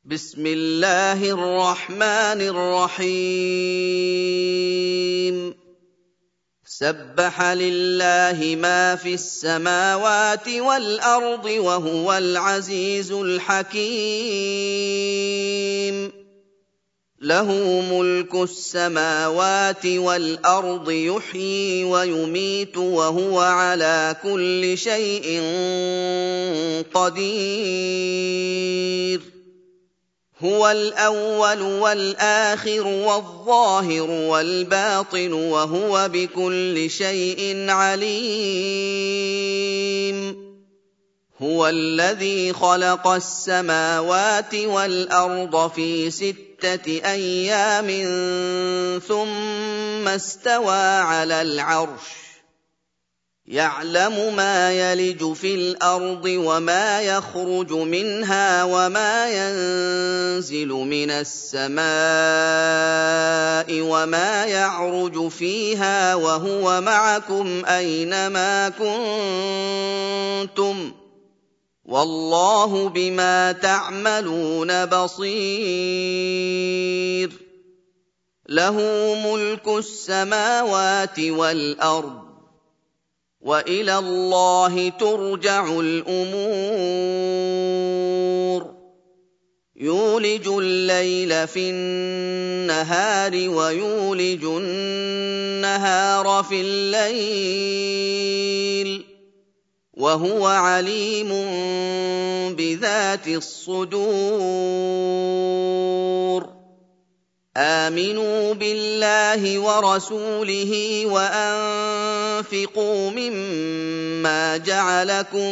بسم الله الرحمن الرحيم سبح لله ما في السماوات والأرض وهو العزيز الحكيم له ملك السماوات والأرض يحيي ويميت وهو على كل شيء قدير هو الأول والآخر والظاهر والباطن وهو بكل شيء عليم هو الذي خلق السماوات والأرض في 6 أيام ثم استوى على العرش يعلم ما يلج في الأرض وما يخرج منها وما ينزل من السماء وما يعرج فيها وهو معكم أينما كنتم والله بما تعملون بصير له ملك السماوات والأرض وإلى الله ترجع الأمور يولج الليل في النهار ويولج النهار في الليل وهو عليم بذات الصدور آمنوا بالله ورسوله وأنفقوا مما جعلكم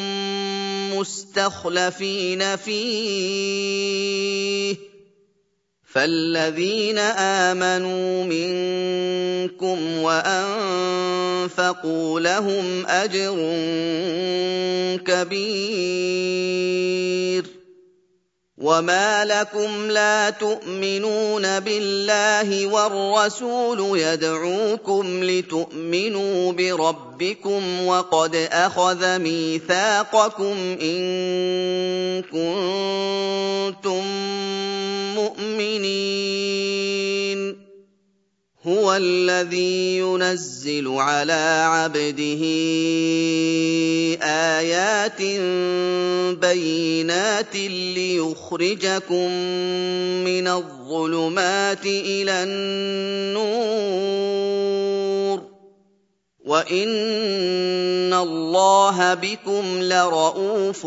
مستخلفين فيه فالذين آمنوا منكم وأنفقوا لهم أجر كبير وما لكم لا تؤمنون بالله والرسول يدعوكم لتؤمنوا بربكم وقد أخذ ميثاقكم إن كنتم مؤمنين هو الذي ينزل على عبده آيات بينات ليخرجكم من الظلمات إلى النور وإن الله بكم لرءوف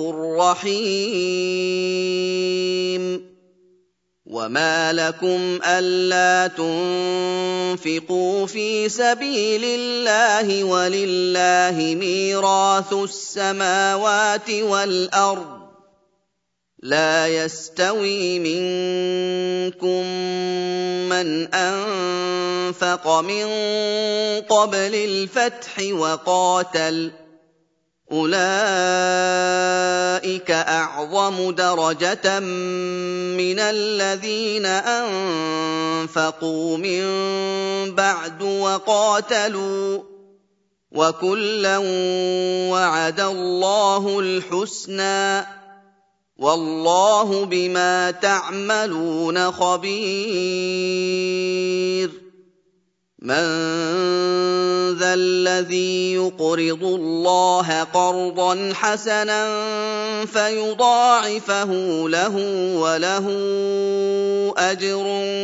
رحيم وما لكم ألا تنفقوا في سبيل الله ولله ميراث السماوات والأرض لا يستوي منكم من أنفق من قبل الفتح وقاتل أولئك أعظم درجة من الذين أنفقوا من بعد وقاتلوا وكلا وعد الله الحسنى والله بما تعملون خبير من ذا الذي يقرض الله قرضا حسنا فيضاعفه له وله أجر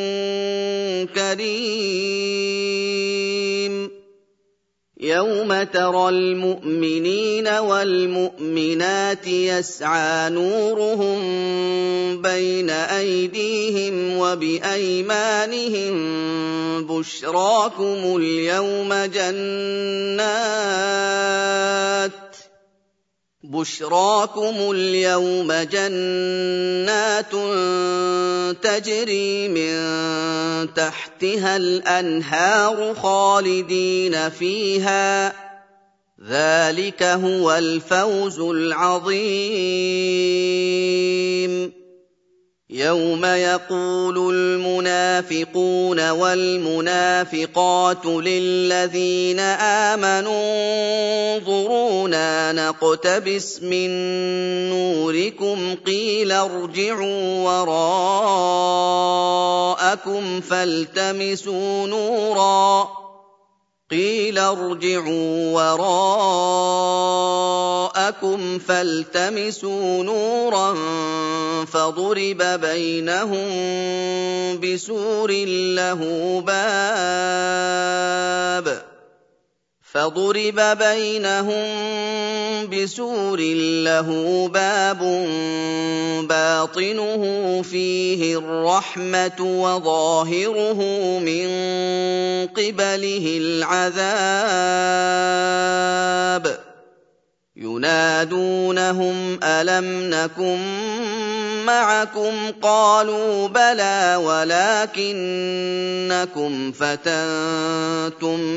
كريم يوم ترى المؤمنين والمؤمنات يسعى نورهم بين أيديهم وبأيمانهم بشراكم اليوم جنات تجري من تحتها الأنهار خالدين فيها ذلك هو الفوز العظيم يَوْمَ يَقُولُ الْمُنَافِقُونَ وَالْمُنَافِقَاتُ لِلَّذِينَ آمَنُوا انظُرُونَا نَقْتَبِسْ مِن نُّورِكُمْ قِيلَ ارْجِعُوا وَرَاءَكُمْ فَالْتَمِسُوا نُورًا فَضُرِبَ بَيْنَهُم بِسُورٍ لَّهُ بَابٌ بَاطِنُهُ فِيهِ الرَّحْمَةُ وَظَاهِرُهُ مِن قِبَلِهِ الْعَذَابُ يُنَادُونَهُمْ أَلَمْ نَكُن مَّعَكُمْ ۖ قَالُوا بَلَىٰ وَلَٰكِنَّكُمْ فَتَنتُمْ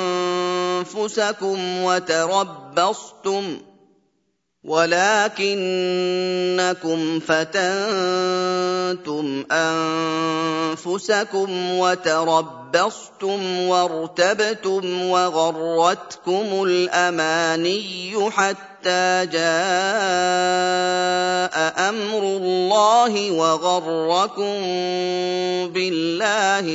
أَنفُسَكُمْ وَتَرَبَّصْتُمْ وَارْتَبْتُمْ وَغَرَّتْكُمُ الْأَمَانِيُّ حَتَّىٰ جَاءَ أَمْرُ اللَّهِ وَغَرَّكُم بِاللَّهِ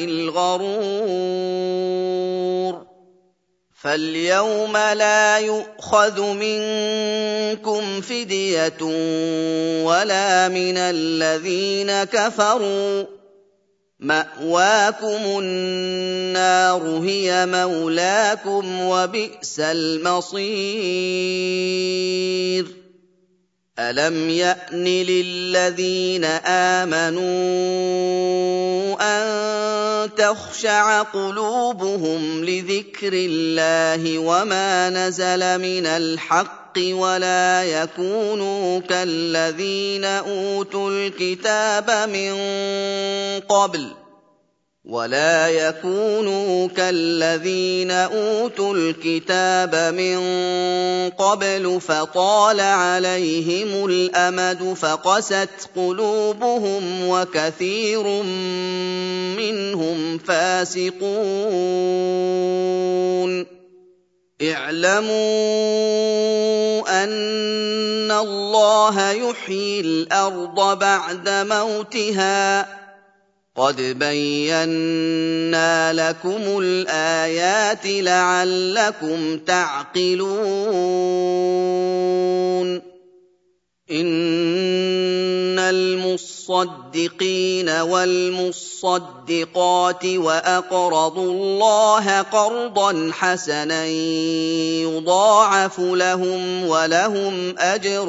الْغَرُورُ فَالْيَوْمَ لَا يُؤْخَذُ مِنكُمْ فِدْيَةٌ وَلَا مِنَ الَّذِينَ كَفَرُوا ۚ مَأْوَاكُمُ النَّارُ هِيَ مَوْلَاكُمْ ۖ وَبِئْسَ الْمَصِيرُ أَلَمْ يَأْنِ لِلَّذِينَ آمَنُوا أَن تَخْشَعَ قُلُوبُهُمْ لِذِكْرِ اللَّهِ وَمَا نَزَلَ مِنَ الْحَقِّ وَلَا يَكُونُوا كَالَّذِينَ أُوتُوا الْكِتَابَ مِن قَبْلُ فَطَالَ عَلَيْهِمُ الْأَمَدُ فَقَسَتْ قُلُوبُهُمْ وَكَثِيرٌ مِّنْهُمْ فَاسِقُونَ اعْلَمُوا أَنَّ اللَّهَ يُحْيِي الْأَرْضَ بَعْدَ مَوْتِهَا ۚ قَدْ بَيَّنَّا لَكُمُ الْآيَاتِ لَعَلَّكُمْ تَعْقِلُونَ إِنَّ الْمُصَّدِّقِينَ وَالْمُصَّدِّقَاتِ وَأَقْرَضُوا اللَّهَ قَرْضًا حَسَنًا يُضَاعَفُ لَهُمْ وَلَهُمْ أَجْرٌ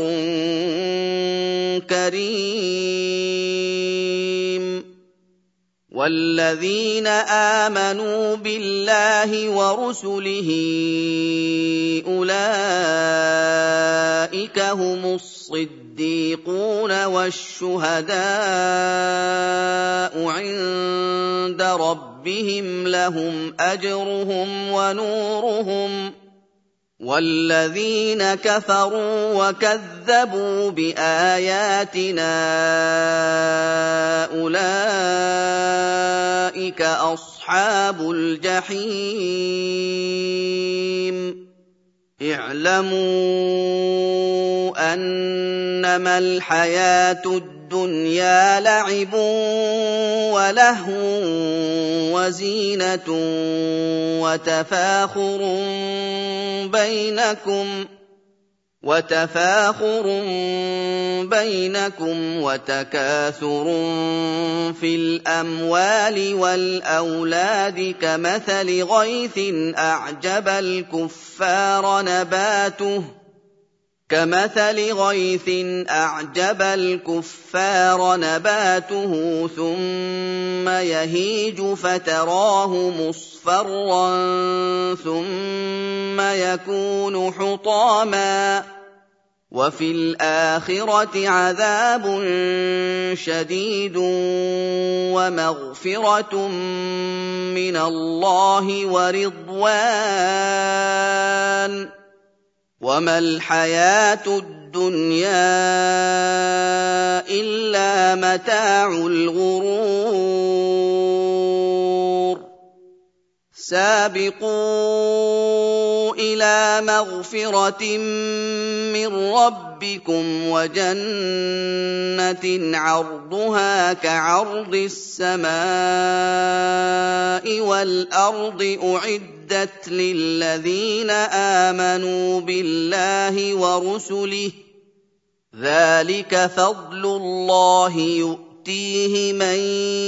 كَرِيمٌ وَالَّذِينَ آمَنُوا بِاللَّهِ وَرُسُلِهِ أُولَٰئِكَ هُمُ الصِّدِّيقُونَ وَالشُّهَدَاءُ عِندَ رَبِّهِمْ لَهُمْ أَجْرُهُمْ وَنُورُهُمْ ۖ وَالَّذِينَ كَفَرُوا وَكَذَّبُوا بِآيَاتِنَا أُولَٰئِكَ أَصْحَابُ الْجَحِيمِ اعْلَمُوا أَنَّمَا الْحَيَاةُ الدُّنْيَا لَعِبٌ وَلَهْوٌ وَزِينَةٌ وَتَفَاخُرٌ بَيْنَكُمْ وَتَكَاثُرٌ فِي الْأَمْوَالِ وَالْأَوْلَادِ كَمَثَلِ غَيْثٍ أَعْجَبَ الْكُفَّارَ نَبَاتُهُ ثُمَّ يَهِيجُ فَتَرَاهُ مُصْفَرًّا ثُمَّ يَكُونُ حُطَامًا ۖ وَفِي الْآخِرَةِ عَذَابٌ شَدِيدٌ وَمَغْفِرَةٌ مِّنَ اللَّهِ وَرِضْوَانٌ ۚ وَمَا الْحَيَاةُ الدُّنْيَا إِلَّا إِلَّا مَتَاعُ الْغُرُورِ سَابِقُوا إِلَىٰ مَغْفِرَةٍ مِّن رَّبِّكُمْ وَجَنَّةٍ عَرْضُهَا كَعَرْضِ السَّمَاءِ وَالْأَرْضِ أُعِدَّتْ لِلَّذِينَ آمَنُوا بِاللَّهِ وَرُسُلِهِ ۚ ذَٰلِكَ فَضْلُ اللَّهِ يُؤْتِيهِ مَن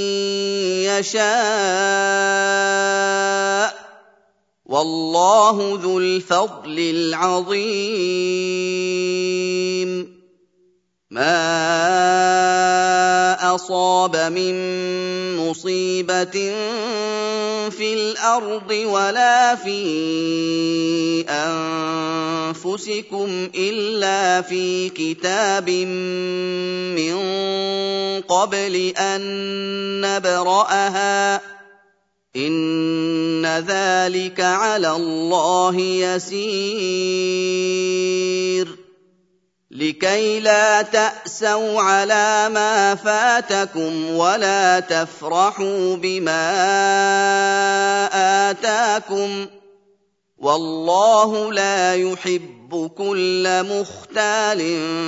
يَشَاءُ ۚ وَاللَّهُ ذُو الْفَضْلِ الْعَظِيمِ مَا أَصَابَ مِن مُّصِيبَةٍ فِي الْأَرْضِ وَلَا فِي أَنفُسِكُمْ إِلَّا فِي كِتَابٍ مِّن قَبْلِ أَن نَّبْرَأَهَا ۚ إِنَّ ذَٰلِكَ عَلَى اللَّهِ يَسِيرٌ لِكَيْ لَا تَأْسَوْا عَلَىٰ مَا فَاتَكُمْ وَلَا تَفْرَحُوا بِمَا آتَاكُمْ ۗ وَاللَّهُ لَا يُحِبُّ كُلَّ مُخْتَالٍ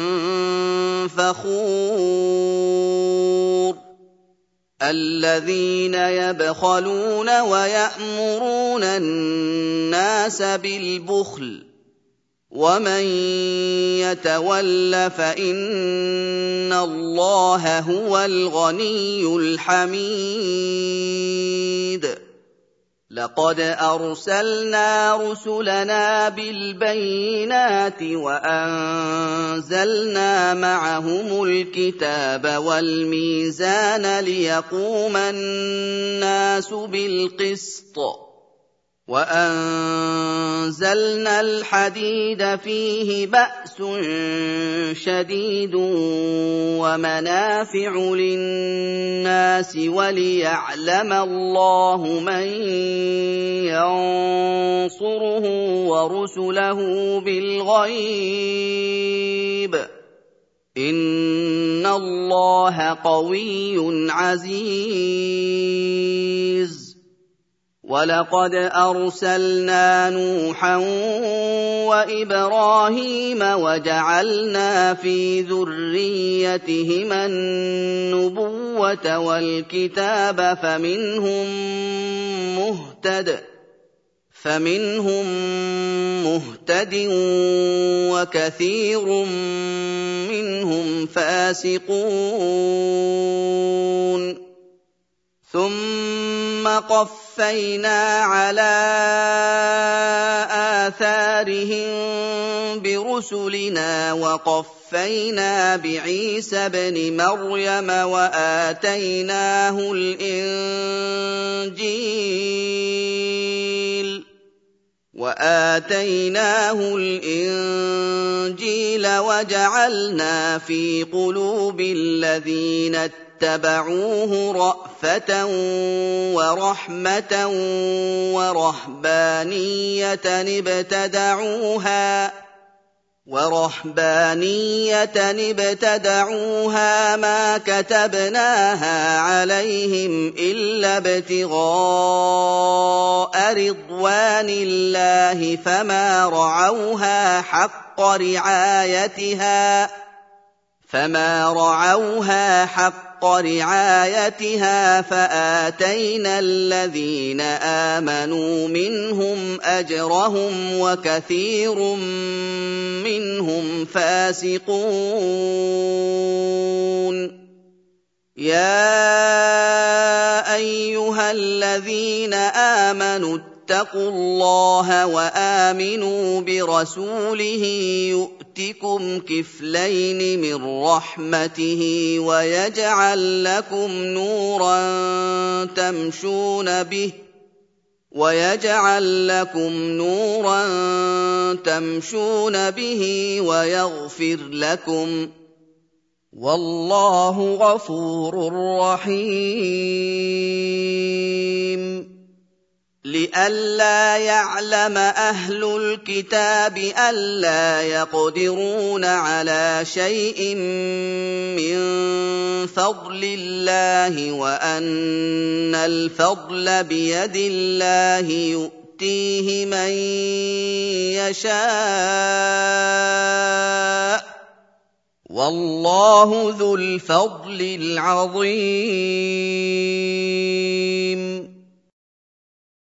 فَخُورٍ الَّذِينَ يَبْخَلُونَ وَيَأْمُرُونَ النَّاسَ بِالْبُخْلِ ۗ وَمَن يَتَوَلَّ فَإِنَّ اللَّهَ هُوَ الْغَنِيُّ الْحَمِيدُ لَقَدْ أَرْسَلْنَا رُسُلَنَا بِالْبَيِّنَاتِ وَأَنزَلْنَا مَعَهُمُ الْكِتَابَ وَالْمِيزَانَ لِيَقُومَ النَّاسُ بِالْقِسْطِ ۖ وَأَنزَلْنَا الْحَدِيدَ فِيهِ بَأْسٌ شَدِيدٌ وَمَنَافِعُ لِلنَّاسِ وَلِيَعْلَمَ اللَّهُ مَن يَنصُرُهُ وَرُسُلَهُ بِالْغَيْبِ ۚ إِنَّ اللَّهَ قَوِيٌّ عَزِيزٌ وَلَقَدْ أَرْسَلْنَا نُوحًا وَإِبْرَاهِيمَ وَجَعَلْنَا فِي ذُرِّيَّتِهِمَا النُّبُوَّةَ وَالْكِتَابَ فَمِنْهُم مُّهْتَدٍ وَكَثِيرٌ مِّنْهُمْ فَاسِقُونَ ثُمَّ قَفَّيْنَا عَلَىٰ آثَارِهِم بِرُسُلِنَا وَقَفَّيْنَا بِعِيسَى ابْنِ مَرْيَمَ وَآتَيْنَاهُ الْإِنجِيلَ وَجَعَلْنَا فِي قُلُوبِ الَّذِينَ اتَّبَعُوهُ رَأْفَةً وَرَحْمَةً وَرَهْبَانِيَّةً ابْتَدَعُوهَا مَا كَتَبْنَاهَا عَلَيْهِمْ إِلَّا ابْتِغَاءَ رِضْوَانِ اللَّهِ فَمَا رَعَوْهَا حَقَّ رِعَايَتِهَا فَآتَيْنَا الَّذِينَ آمَنُوا مِنْهُمْ أَجْرَهُمْ وَكَثِيرٌ مِّنْهُمْ فَاسِقُونَ يَا أَيُّهَا الَّذِينَ آمَنُوا اتَّقُوا اللَّهَ وَآمِنُوا بِرَسُولِهِ يُؤْتِكُمْ كِفْلَيْنِ مِن رَّحْمَتِهِ وَيَجْعَل لَّكُمْ نُورًا تَمْشُونَ بِهِ وَيَغْفِرْ لَكُمْ ۗ وَاللَّهُ غَفُورٌ رَّحِيمٌ لِئَلَّا يَعْلَمَ أَهْلُ الْكِتَابِ أَلَّا يَقْدِرُونَ عَلَىٰ شَيْءٍ مِّن فَضْلِ اللَّهِ وَأَنَّ الْفَضْلَ بِيَدِ اللَّهِ يُؤْتِيهِ مَن يَشَاءُ ۗ وَاللَّهُ ذُو الْفَضْلِ الْعَظِيمِ.